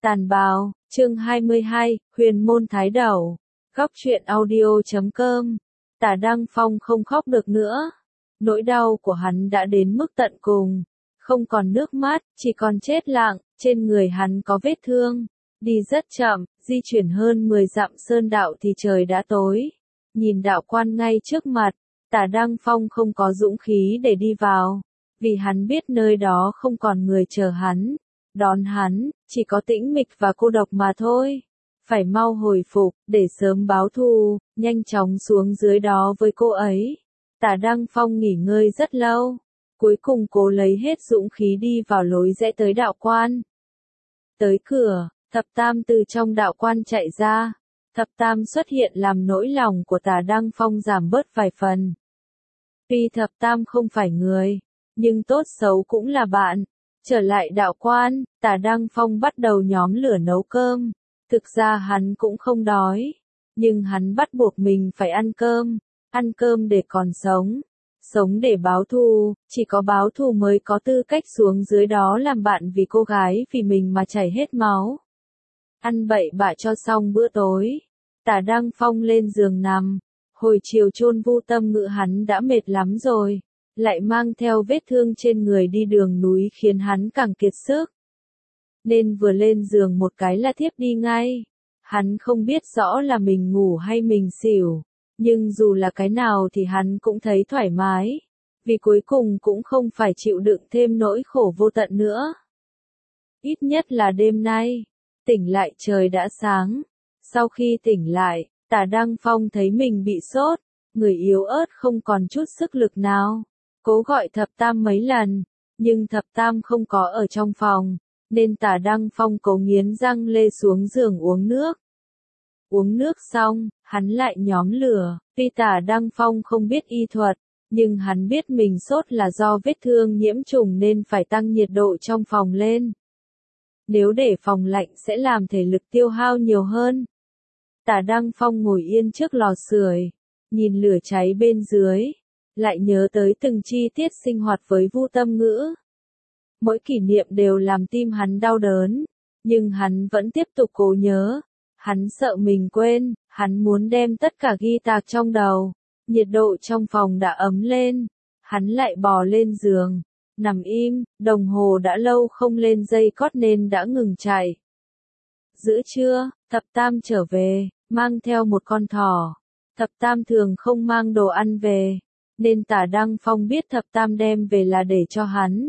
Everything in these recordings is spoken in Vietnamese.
Tàn bào, chương 22, huyền môn thái đầu. Góc truyện audio.com. Tả Đăng Phong không khóc được nữa. Nỗi đau của hắn đã đến mức tận cùng. Không còn nước mắt, chỉ còn chết lặng, trên người hắn có vết thương. Đi rất chậm, di chuyển hơn 10 dặm sơn đạo thì trời đã tối. Nhìn đạo quan ngay trước mặt, Tả Đăng Phong không có dũng khí để đi vào. Vì hắn biết nơi đó không còn người chờ hắn. Đón hắn, chỉ có tĩnh mịch và cô độc mà thôi. Phải mau hồi phục, để sớm báo thù, nhanh chóng xuống dưới đó với cô ấy. Tả Đăng Phong nghỉ ngơi rất lâu. Cuối cùng cố lấy hết dũng khí đi vào lối rẽ tới đạo quan. Tới cửa, Thập Tam từ trong đạo quan chạy ra. Thập Tam xuất hiện làm nỗi lòng của Tả Đăng Phong giảm bớt vài phần. Tuy Thập Tam không phải người, nhưng tốt xấu cũng là bạn. Trở lại đạo quan, Tả Đăng Phong bắt đầu nhóm lửa nấu cơm. Thực ra hắn cũng không đói, nhưng hắn bắt buộc mình phải ăn cơm để còn sống. Sống để báo thù, chỉ có báo thù mới có tư cách xuống dưới đó làm bạn vì cô gái vì mình mà chảy hết máu. Ăn bậy bạ cho xong bữa tối, Tả Đăng Phong lên giường nằm. Hồi chiều chôn Vu Tâm Ngữ hắn đã mệt lắm rồi, lại mang theo vết thương trên người đi đường núi khiến hắn càng kiệt sức. Nên vừa lên giường một cái là thiếp đi ngay. Hắn không biết rõ là mình ngủ hay mình xỉu, nhưng dù là cái nào thì hắn cũng thấy thoải mái, vì cuối cùng cũng không phải chịu đựng thêm nỗi khổ vô tận nữa. Ít nhất là đêm nay, tỉnh lại trời đã sáng. Sau khi tỉnh lại, Tả Đăng Phong thấy mình bị sốt, người yếu ớt không còn chút sức lực nào. Cố gọi Thập Tam mấy lần, nhưng Thập Tam không có ở trong phòng, nên Tả Đăng Phong cố nghiến răng lê xuống giường uống nước. Uống nước xong, hắn lại nhóm lửa. Tuy Tả Đăng Phong không biết y thuật, nhưng hắn biết mình sốt là do vết thương nhiễm trùng nên phải tăng nhiệt độ trong phòng lên. Nếu để phòng lạnh sẽ làm thể lực tiêu hao nhiều hơn. Tả Đăng Phong ngồi yên trước lò sưởi, nhìn lửa cháy bên dưới, lại nhớ tới từng chi tiết sinh hoạt với Vu Tâm Ngữ. Mỗi kỷ niệm đều làm tim hắn đau đớn, nhưng hắn vẫn tiếp tục cố nhớ. Hắn sợ mình quên, hắn muốn đem tất cả ghi tạc trong đầu. Nhiệt độ trong phòng đã ấm lên, hắn lại bò lên giường, nằm im, đồng hồ đã lâu không lên giây cót nên đã ngừng chạy. Giữa trưa, Thập Tam trở về, mang theo một con thỏ. Thập Tam thường không mang đồ ăn về, nên Tả Đăng Phong biết Thập Tam đem về là để cho hắn.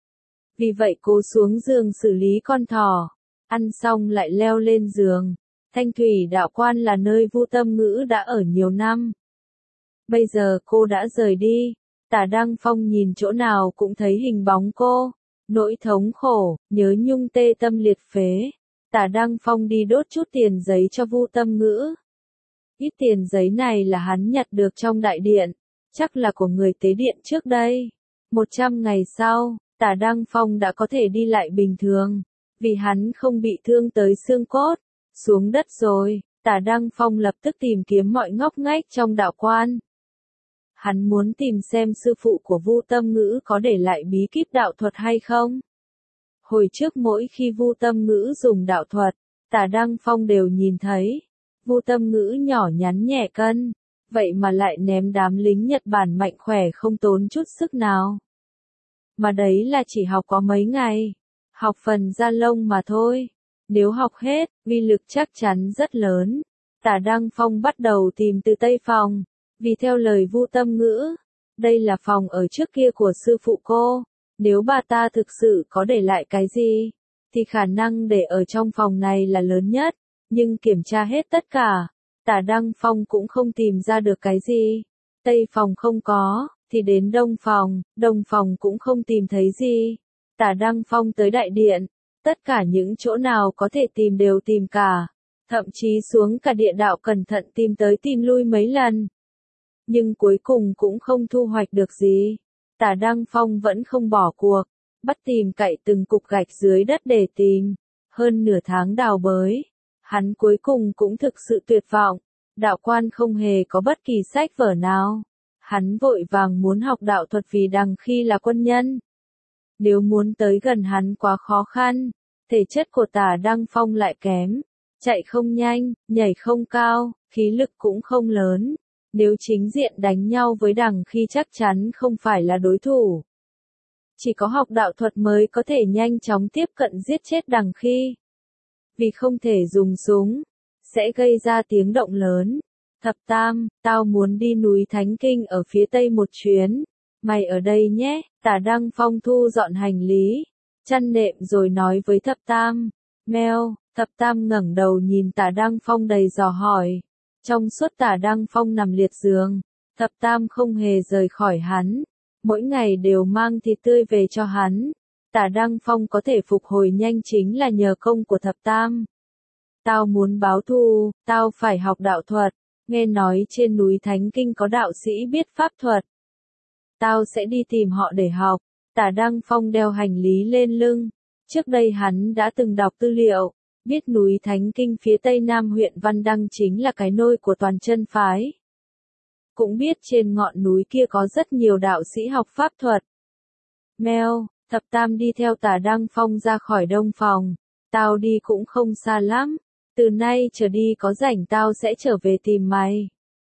Vì vậy cố xuống giường xử lý con thỏ, ăn xong lại leo lên giường. Thanh Thủy đạo quan là nơi Vu Tâm Ngữ đã ở nhiều năm. Bây giờ cô đã rời đi, Tả Đăng Phong nhìn chỗ nào cũng thấy hình bóng cô. Nỗi thống khổ, nhớ nhung tê tâm liệt phế. Tả Đăng Phong đi đốt chút tiền giấy cho Vu Tâm Ngữ. Ít tiền giấy này là hắn nhặt được trong đại điện, chắc là của người tế điện trước đây. 100 ngày sau, Tả Đăng Phong đã có thể đi lại bình thường, vì hắn không bị thương tới xương cốt. Xuống đất rồi, Tả Đăng Phong lập tức tìm kiếm mọi ngóc ngách trong đạo quan. Hắn muốn tìm xem sư phụ của Vu Tâm Ngữ có để lại bí kíp đạo thuật hay không. Hồi trước mỗi khi Vu Tâm Ngữ dùng đạo thuật, Tả Đăng Phong đều nhìn thấy. Vu Tâm Ngữ nhỏ nhắn nhẹ cân, vậy mà lại ném đám lính Nhật Bản mạnh khỏe không tốn chút sức nào. Mà đấy là chỉ học có mấy ngày, học phần da lông mà thôi. Nếu học hết, uy lực chắc chắn rất lớn. Tả Đăng Phong bắt đầu tìm từ Tây phòng, vì theo lời Vu Tâm Ngữ, đây là phòng ở trước kia của sư phụ cô. Nếu bà ta thực sự có để lại cái gì, thì khả năng để ở trong phòng này là lớn nhất. Nhưng kiểm tra hết tất cả, Tả Đăng Phong cũng không tìm ra được cái gì. Tây phòng không có, thì đến Đông phòng cũng không tìm thấy gì. Tả Đăng Phong tới đại điện, tất cả những chỗ nào có thể tìm đều tìm cả, thậm chí xuống cả địa đạo cẩn thận tìm tới tìm lui mấy lần. Nhưng cuối cùng cũng không thu hoạch được gì. Tả Đăng Phong vẫn không bỏ cuộc, bắt tìm cậy từng cục gạch dưới đất để tìm. Hơn nửa tháng đào bới, hắn cuối cùng cũng thực sự tuyệt vọng. Đạo quan không hề có bất kỳ sách vở nào. Hắn vội vàng muốn học đạo thuật vì đằng khi là quân nhân. Nếu muốn tới gần hắn quá khó khăn, Thể chất của Tả Đăng Phong lại kém, chạy không nhanh, nhảy không cao, khí lực cũng không lớn. Nếu chính diện đánh nhau với Đằng Khi chắc chắn không phải là đối thủ. Chỉ có học đạo thuật mới có thể nhanh chóng tiếp cận giết chết Đằng Khi. Vì không thể dùng súng, sẽ gây ra tiếng động lớn. Thập Tam, tao muốn đi núi Thánh Kinh ở phía tây một chuyến. Mày ở đây nhé. Tả Đăng Phong thu dọn hành lý, chăn nệm rồi nói với Thập Tam. Mèo, Thập Tam ngẩng đầu nhìn Tả Đăng Phong đầy dò hỏi. Trong suốt Tả Đăng Phong nằm liệt giường, Thập Tam không hề rời khỏi hắn. Mỗi ngày đều mang thịt tươi về cho hắn. Tả Đăng Phong có thể phục hồi nhanh chính là nhờ công của Thập Tam. Tao muốn báo thù, tao phải học đạo thuật. Nghe nói trên núi Thánh Kinh có đạo sĩ biết pháp thuật. Tao sẽ đi tìm họ để học. Tả Đăng Phong đeo hành lý lên lưng. Trước đây hắn đã từng đọc tư liệu, biết núi Thánh Kinh phía tây nam huyện Văn Đăng chính là cái nôi của toàn chân phái. Cũng biết trên ngọn núi kia có rất nhiều đạo sĩ học pháp thuật. Mèo, Thập Tam đi theo Tả Đăng Phong ra khỏi đông phòng. Tao đi cũng không xa lắm. Từ nay trở đi có rảnh tao sẽ trở về tìm mày.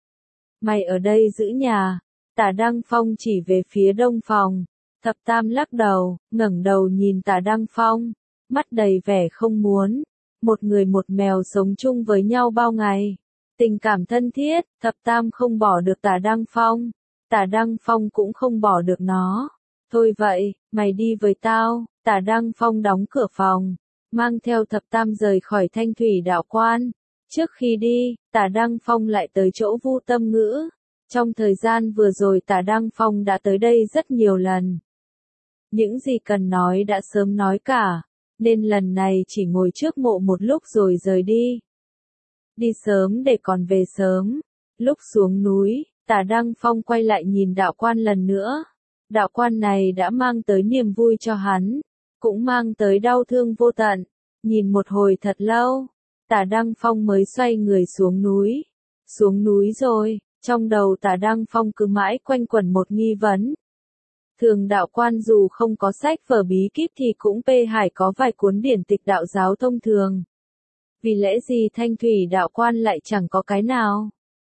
Mày ở đây giữ nhà. Tả Đăng Phong chỉ về phía đông phòng. Thập Tam lắc đầu, ngẩng đầu nhìn Tả Đăng Phong. Mắt đầy vẻ không muốn. Một người một mèo sống chung với nhau bao ngày. Tình cảm thân thiết, Thập Tam không bỏ được Tả Đăng Phong. Tả Đăng Phong cũng không bỏ được nó. Thôi vậy, mày đi với tao. Tả Đăng Phong đóng cửa phòng, mang theo Thập Tam rời khỏi Thanh Thủy đạo quan. Trước khi đi, Tả Đăng Phong lại tới chỗ Vu Tâm Ngữ. Trong thời gian vừa rồi Tả Đăng Phong đã tới đây rất nhiều lần. Những gì cần nói đã sớm nói cả, nên lần này chỉ ngồi trước mộ một lúc rồi rời đi. Đi sớm để còn về sớm. Lúc xuống núi, Tả Đăng Phong quay lại nhìn đạo quan lần nữa. Đạo quan này đã mang tới niềm vui cho hắn, cũng mang tới đau thương vô tận. Nhìn một hồi thật lâu, Tả Đăng Phong mới xoay người xuống núi. Xuống núi rồi, trong đầu Tả Đăng Phong cứ mãi quanh quẩn một nghi vấn. Thường đạo quan dù không có sách vở bí kíp thì cũng hải có vài cuốn điển tịch đạo giáo thông thường. Vì lẽ gì Thanh Thủy đạo quan lại chẳng có cái nào?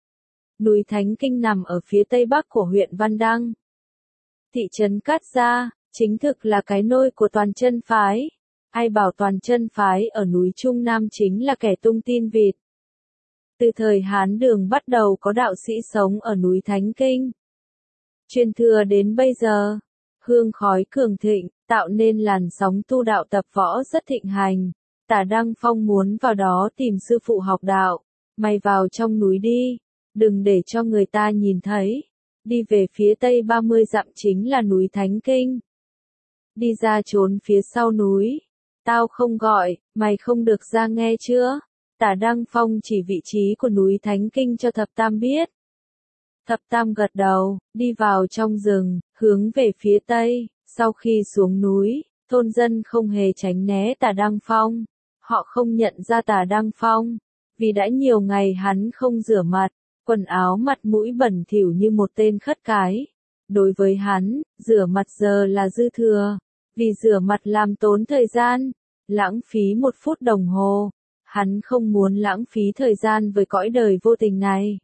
Núi Thánh Kinh nằm ở phía tây bắc của huyện Văn Đăng. Thị trấn Cát Gia, chính thực là cái nôi của toàn chân phái. Ai bảo toàn chân phái ở núi Trung Nam chính là kẻ tung tin vịt. Từ thời Hán Đường bắt đầu có đạo sĩ sống ở núi Thánh Kinh. Truyền thừa đến bây giờ, hương khói cường thịnh, tạo nên làn sóng tu đạo tập võ rất thịnh hành. Tả Đăng Phong muốn vào đó tìm sư phụ học đạo. Mày vào trong núi đi, đừng để cho người ta nhìn thấy. Đi về phía tây 30 dặm chính là núi Thánh Kinh. Đi ra trốn phía sau núi. Tao không gọi, mày không được ra nghe chưa? Tả Đăng Phong chỉ vị trí của núi Thánh Kinh cho Thập Tam biết. Thập Tam gật đầu, đi vào trong rừng, hướng về phía tây. Sau khi xuống núi, thôn dân không hề tránh né Tả Đăng Phong. Họ không nhận ra Tả Đăng Phong, vì đã nhiều ngày hắn không rửa mặt, quần áo mặt mũi bẩn thỉu như một tên khất cái. Đối với hắn, rửa mặt giờ là dư thừa, vì rửa mặt làm tốn thời gian, lãng phí 1 phút đồng hồ. Hắn không muốn lãng phí thời gian với cõi đời vô tình này.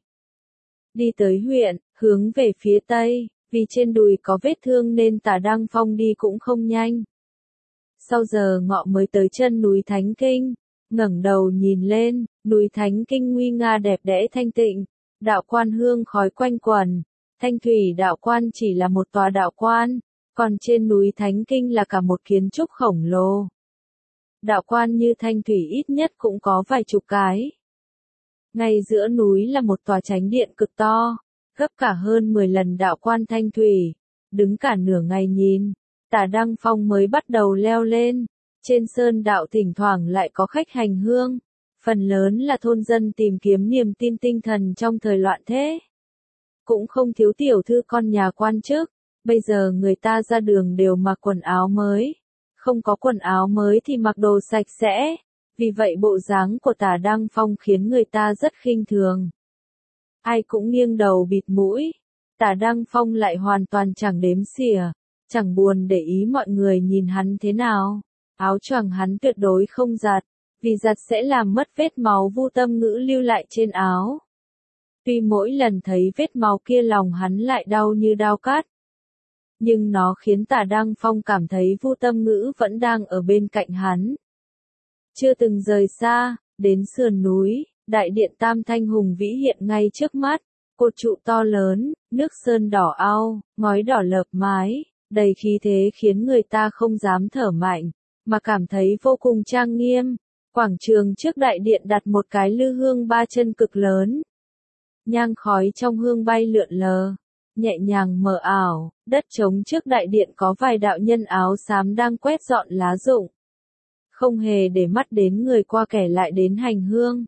Đi tới huyện, hướng về phía tây, vì trên đùi có vết thương nên Tả Đăng Phong đi cũng không nhanh. Sau giờ ngọ mới tới chân núi Thánh Kinh, ngẩng đầu nhìn lên, núi Thánh Kinh nguy nga đẹp đẽ thanh tịnh, đạo quan hương khói quanh quẩn. Thanh Thủy đạo quan chỉ là một tòa đạo quan, còn trên núi Thánh Kinh là cả một kiến trúc khổng lồ. Đạo quan như Thanh Thủy ít nhất cũng có vài chục cái. Ngay giữa núi là một tòa chánh điện cực to, gấp cả hơn 10 lần đạo quan Thanh Thủy. Đứng cả nửa ngày nhìn, Tả Đăng Phong mới bắt đầu leo lên. Trên sơn đạo thỉnh thoảng lại có khách hành hương, phần lớn là thôn dân tìm kiếm niềm tin tinh thần trong thời loạn thế. Cũng không thiếu tiểu thư con nhà quan chức, bây giờ người ta ra đường đều mặc quần áo mới. Không có quần áo mới thì mặc đồ sạch sẽ, vì vậy bộ dáng của Tả Đăng Phong khiến người ta rất khinh thường. Ai cũng nghiêng đầu bịt mũi, Tả Đăng Phong lại hoàn toàn chẳng đếm xỉa, chẳng buồn để ý mọi người nhìn hắn thế nào. Áo choàng hắn tuyệt đối không giặt, vì giặt sẽ làm mất vết máu Vu Tâm Ngữ lưu lại trên áo. Tuy mỗi lần thấy vết máu kia lòng hắn lại đau như đao cắt, nhưng nó khiến Tả Đăng Phong cảm thấy Vu Tâm Ngữ vẫn đang ở bên cạnh hắn. Chưa từng rời xa, đến sườn núi, đại điện Tam Thanh hùng vĩ hiện ngay trước mắt, cột trụ to lớn, nước sơn đỏ ao, ngói đỏ lợp mái, đầy khí thế khiến người ta không dám thở mạnh, mà cảm thấy vô cùng trang nghiêm. Quảng trường trước đại điện đặt một cái lư hương 3 chân cực lớn. Nhang khói trong hương bay lượn lờ, nhẹ nhàng mờ ảo, đất trống trước đại điện có vài đạo nhân áo xám đang quét dọn lá rụng. Không hề để mắt đến người qua kẻ lại đến hành hương.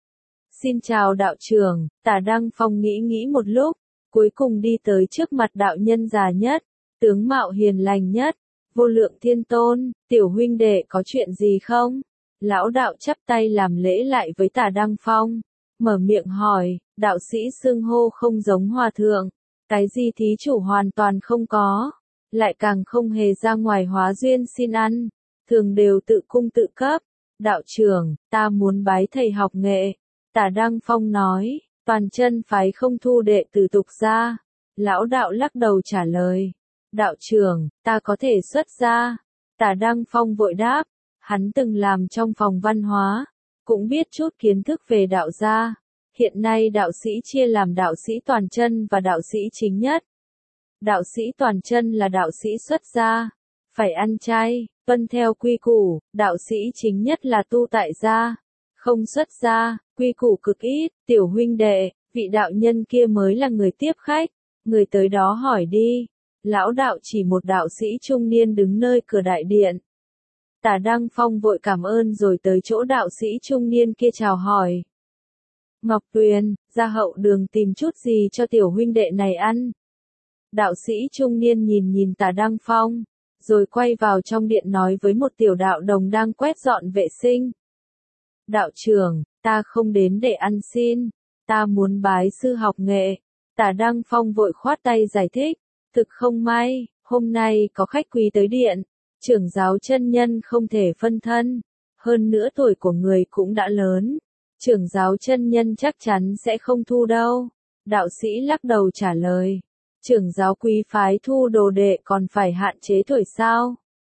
Xin chào đạo trưởng, Tả Đăng Phong nghĩ nghĩ một lúc, cuối cùng đi tới trước mặt đạo nhân già nhất, tướng mạo hiền lành nhất, Vô Lượng Thiên Tôn, tiểu huynh đệ có chuyện gì không? Lão đạo chắp tay làm lễ lại với Tả Đăng Phong, mở miệng hỏi, đạo sĩ xưng hô không giống hòa thượng, cái gì thí chủ hoàn toàn không có, lại càng không hề ra ngoài hóa duyên xin ăn, thường đều tự cung tự cấp. Đạo trưởng, ta muốn bái thầy học nghệ. Tả Đăng Phong nói, toàn chân phái không thu đệ tử tục gia. Lão đạo lắc đầu trả lời, đạo trưởng, ta có thể xuất gia. Tả Đăng Phong vội đáp, hắn từng làm trong phòng văn hóa, cũng biết chút kiến thức về đạo gia. Hiện nay đạo sĩ chia làm đạo sĩ toàn chân và đạo sĩ chính nhất. Đạo sĩ toàn chân là đạo sĩ xuất gia, phải ăn chay, tuân theo quy củ, đạo sĩ chính nhất là tu tại gia, không xuất gia, quy củ cực ít. Tiểu huynh đệ, vị đạo nhân kia mới là người tiếp khách, người tới đó hỏi đi. Lão đạo chỉ một đạo sĩ trung niên đứng nơi cửa đại điện. Tả Đăng Phong vội cảm ơn rồi tới chỗ đạo sĩ trung niên kia chào hỏi. Ngọc Tuyền, ra hậu đường tìm chút gì cho tiểu huynh đệ này ăn. Đạo sĩ trung niên nhìn Tả Đăng Phong, rồi quay vào trong điện nói với một tiểu đạo đồng đang quét dọn vệ sinh. Đạo trưởng, ta không đến để ăn xin, ta muốn bái sư học nghệ. Tả Đăng Phong vội khoát tay giải thích, thực không may, hôm nay có khách quý tới điện, trưởng giáo chân nhân không thể phân thân, hơn nữa tuổi của người cũng đã lớn, trưởng giáo chân nhân chắc chắn sẽ không thu đâu. Đạo sĩ lắc đầu trả lời, trưởng giáo quý phái thu đồ đệ còn phải hạn chế tuổi sao?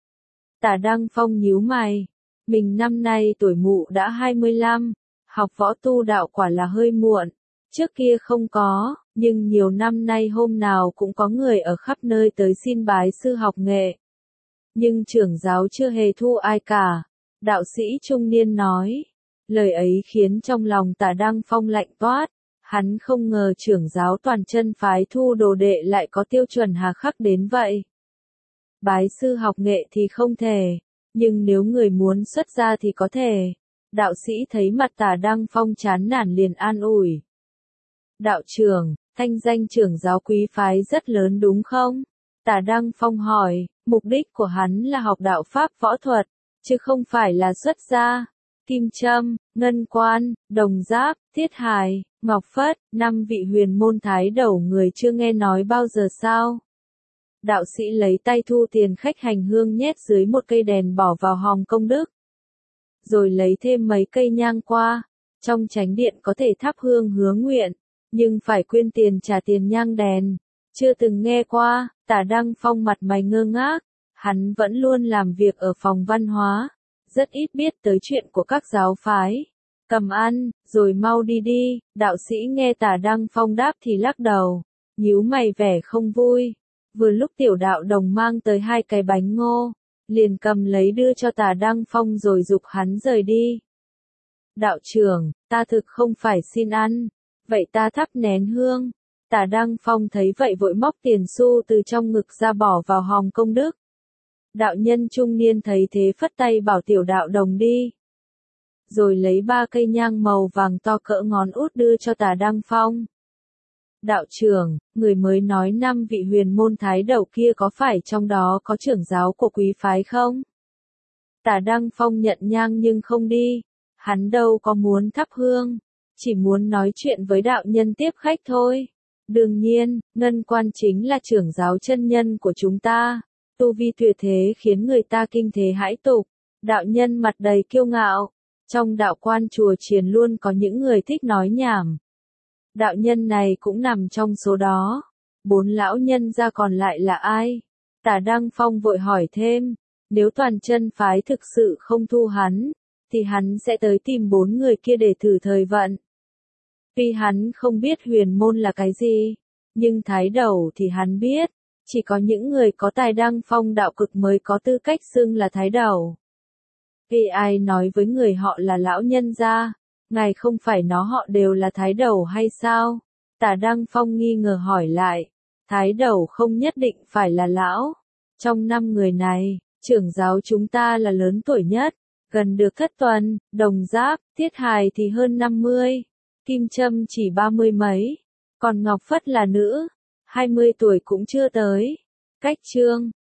Tả Đăng Phong nhíu mày, mình năm nay tuổi mụ đã 25, học võ tu đạo quả là hơi muộn, trước kia không có, nhưng nhiều năm nay hôm nào cũng có người ở khắp nơi tới xin bái sư học nghệ. Nhưng trưởng giáo chưa hề thu ai cả, đạo sĩ trung niên nói. Lời ấy khiến trong lòng Tả Đăng Phong lạnh toát, hắn không ngờ trưởng giáo toàn chân phái thu đồ đệ lại có tiêu chuẩn hà khắc đến vậy. Bái sư học nghệ thì không thể, nhưng nếu người muốn xuất gia thì có thể. Đạo sĩ thấy mặt Tả Đăng Phong chán nản liền an ủi. Đạo trưởng, thanh danh trưởng giáo quý phái rất lớn đúng không? Tả Đăng Phong hỏi, mục đích của hắn là học đạo pháp võ thuật, chứ không phải là xuất gia. Kim Trâm, Ngân Quan, Đồng Giáp, Thiết Hài, Ngọc Phất, 5 vị huyền môn thái đầu người chưa nghe nói bao giờ sao? Đạo sĩ lấy tay thu tiền khách hành hương nhét dưới một cây đèn bỏ vào hòm công đức. Rồi lấy thêm mấy cây nhang qua, trong chánh điện có thể thắp hương hứa nguyện, nhưng phải quyên tiền trả tiền nhang đèn. Chưa từng nghe qua. Tả Đăng Phong mặt mày ngơ ngác, hắn vẫn luôn làm việc ở phòng văn hóa, rất ít biết tới chuyện của các giáo phái. Cầm ăn, rồi mau đi đi. Đạo sĩ nghe Tả Đăng Phong đáp thì lắc đầu, nhíu mày vẻ không vui. Vừa lúc tiểu đạo đồng mang tới 2 cái bánh ngô, liền cầm lấy đưa cho Tả Đăng Phong rồi giục hắn rời đi. Đạo trưởng, ta thực không phải xin ăn, vậy ta thắp nén hương. Tả Đăng Phong thấy vậy vội móc tiền xu từ trong ngực ra bỏ vào hòm công đức. Đạo nhân trung niên thấy thế phất tay bảo tiểu đạo đồng đi. Rồi lấy 3 cây nhang màu vàng to cỡ ngón út đưa cho Tả Đăng Phong. Đạo trưởng, người mới nói 5 vị huyền môn thái đầu kia có phải trong đó có trưởng giáo của quý phái không? Tả Đăng Phong nhận nhang nhưng không đi. Hắn đâu có muốn thắp hương, chỉ muốn nói chuyện với đạo nhân tiếp khách thôi. Đương nhiên, Ngân Quan chính là trưởng giáo chân nhân của chúng ta. Tu vi tuyệt thế khiến người ta kinh thế hãi tục. Đạo nhân mặt đầy kiêu ngạo. Trong đạo quan chùa chiền luôn có những người thích nói nhảm. Đạo nhân này cũng nằm trong số đó. 4 lão nhân ra còn lại là ai? Tả Đăng Phong vội hỏi thêm. Nếu Toàn Chân phái thực sự không thu hắn, thì hắn sẽ tới tìm 4 người kia để thử thời vận. Tuy hắn không biết huyền môn là cái gì, nhưng thái đầu thì hắn biết. Chỉ có những người có tài đăng phong đạo cực mới có tư cách xưng là thái đầu. Vì ai nói với người họ là lão nhân gia, ngài không phải nó họ đều là thái đầu hay sao? Tả Đăng Phong nghi ngờ hỏi lại, thái đầu không nhất định phải là lão. Trong 5 người này, trưởng giáo chúng ta là lớn tuổi nhất, gần được Thất Tuần, Đồng Giáp, Tiết Hài thì hơn 50, Kim Trâm chỉ 30 mấy, còn Ngọc Phất là nữ, 20 tuổi cũng chưa tới. Cách chương